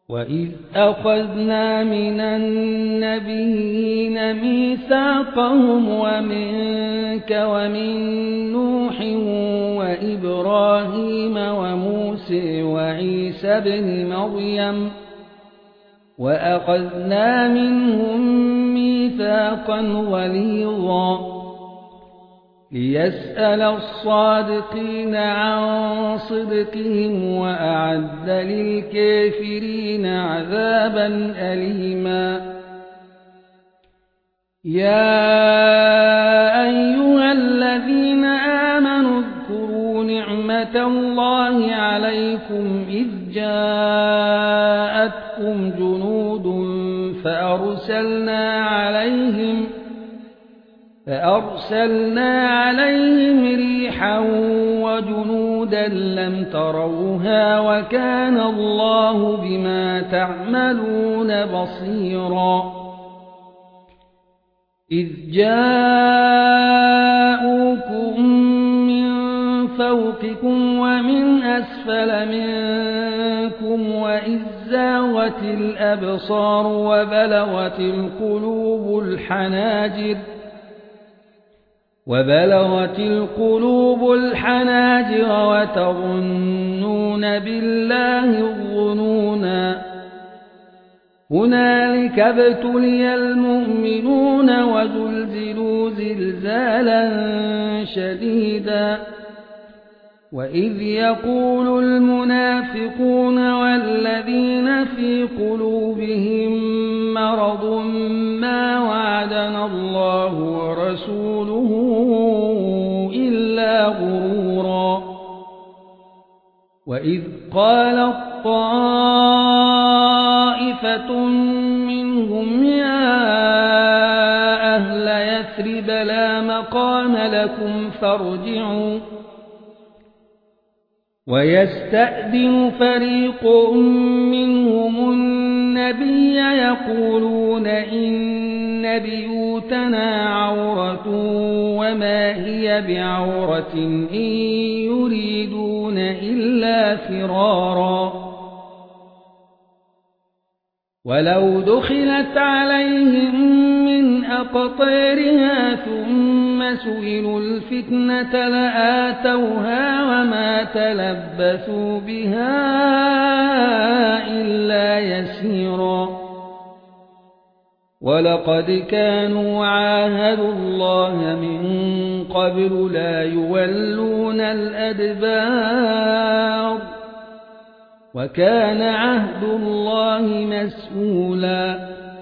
وَإِذْ أَخَذْنَا مِنَ النَّبِيِّينَ مِيثَاقَهُمْ وَمِنكَ وَمِن نُّوحٍ وَإِبْرَاهِيمَ وَمُوسَىٰ وَعِيسَى ابْنِ مَرْيَمَ وَأَخَذْنَا مِنْهُم مِّيثَاقًا غَلِيظًا لِيَسْأَلَ الصَّادِقِينَ عَن صِدْقِهِمْ وَأَعَدَّ لِلْكَافِرِينَ عَذَابًا أَلِيمًا يَا أَيُّهَا الَّذِينَ آمَنُوا اذْكُرُوا نِعْمَةَ اللَّهِ عَلَيْكُمْ إِذْ جَاءَتْكُمْ جُنُودٌ فأرسلنا عليهم ريحا وجنودا لم تروها وكان الله بما تعملون بصيرا إذ جاءوكم من فوقكم ومن أسفل منكم وإذ زاغت الأبصار وبلغت القلوب الحناجر وتظنون بالله الظنونا هنالك ابتلي المؤمنون وزلزلوا زلزالا شديدا وإذ يقول المنافقون والذين في قلوبهم مرض ما وعدنا الله ورسوله إلا غرورا وإذ قالت طائفة منهم يا أهل يثرب لا مقام لكم فارجعوا ويستأذن فريق منهم النبي يقولون إن بيوتنا عورة وما هي بعورة إن يريدون إلا فرارا ولو دخلت عليهم من أقطارها ثم سئلوا الفتنة لآتوها وما تلبثوا بها إلا يسيرا ولقد كانوا عاهدوا الله من قبل لا يولون الأدبار وكان عهد الله مسئولا